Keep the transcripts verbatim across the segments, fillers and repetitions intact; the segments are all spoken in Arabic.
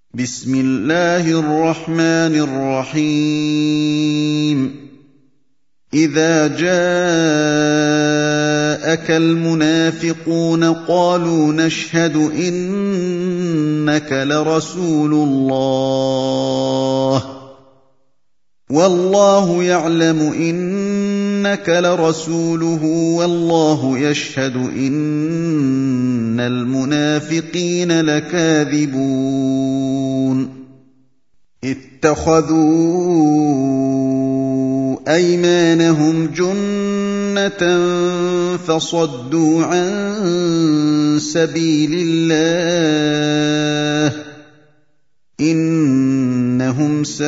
بسم الله الرحمن الرحيم إذا جاءك المنافقون قالوا نشهد إنك لرسول الله والله يعلم إنك لرسوله والله يشهد إن المنافقين لكاذبون اتخذوا أيمانهم جنة فصدوا عن سبيل الله إنهم ساء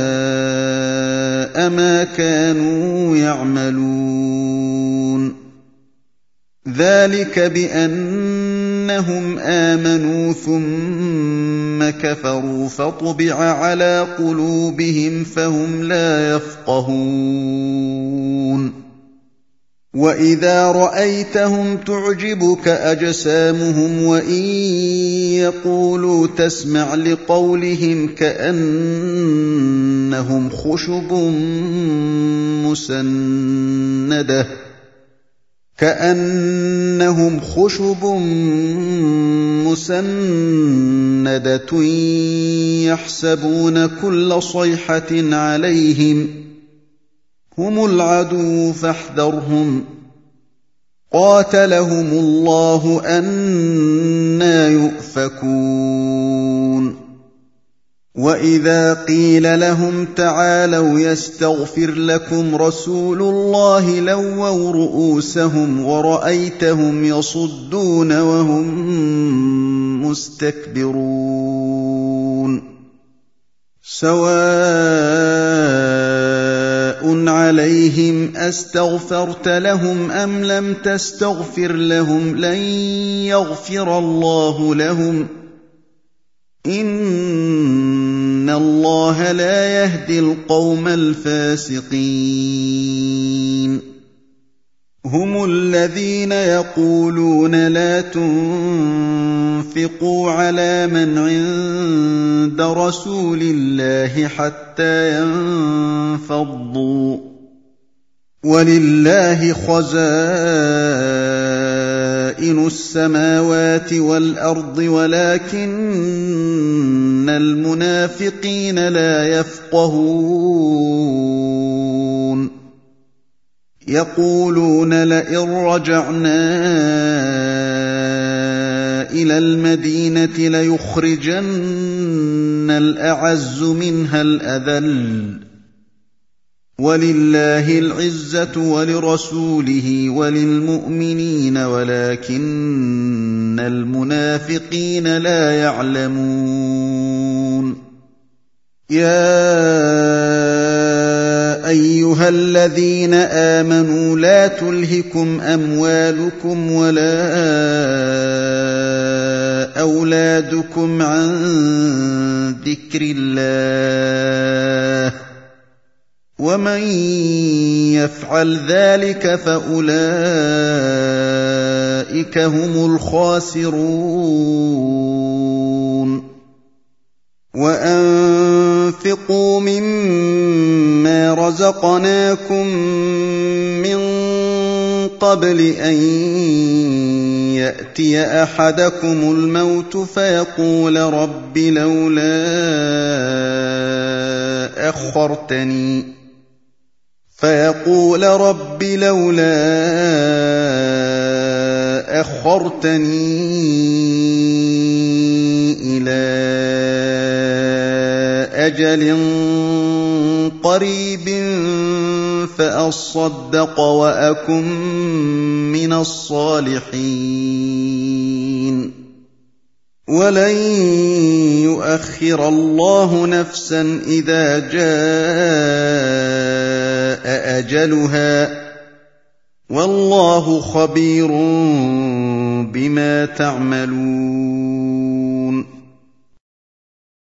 ما كانوا يعملون ذلك بأنهم آمنوا ثم كفروا فطبع على قلوبهم فهم لا يفقهون وإذا رأيتهم تعجبك أجسامهم وإن يقولوا تسمع لقولهم كأنهم خشب مسندة كأنهم خشب مسندة يحسبون كل صيحة عليهم هم العدو فاحذرهم قاتلهم الله أنى يؤفكون وإذا قيل لهم تعالوا يستغفر لكم رسول الله لووا رؤوسهم ورأيتهم يصدون وهم مستكبرون سواء عليهم أستغفرت لهم أم لم تستغفر لهم لن يغفر الله لهم إن الله لا يهدي القوم الفاسقين هم الذين يقولون لا تنفقوا على من عند رسول الله حتى ينفضوا ولله خزائن السماوات والأرض ولكن المنافقين لا يفقهون يقولون لئن رجعنا إلى المدينة ليخرجن الأعز منها الأذل ولله العزة ولرسوله وللمؤمنين ولكن المنافقين لا يعلمون يا أيها الذين آمنوا لا تلهكم أموالكم ولا أولادكم عن ذكر الله ومن يفعل ذلك فأولئك هم الخاسرون وأنفقوا مما رزقناكم من قبل أن يأتي أحدكم الموت فيقول رب لولا أخرتني فيقول رب لولا أخرتني إلى أجل قريب فأصدق وأكن من الصالحين ولن يؤخر الله نفسا إذا جاء أجلها والله خبير بما تعملون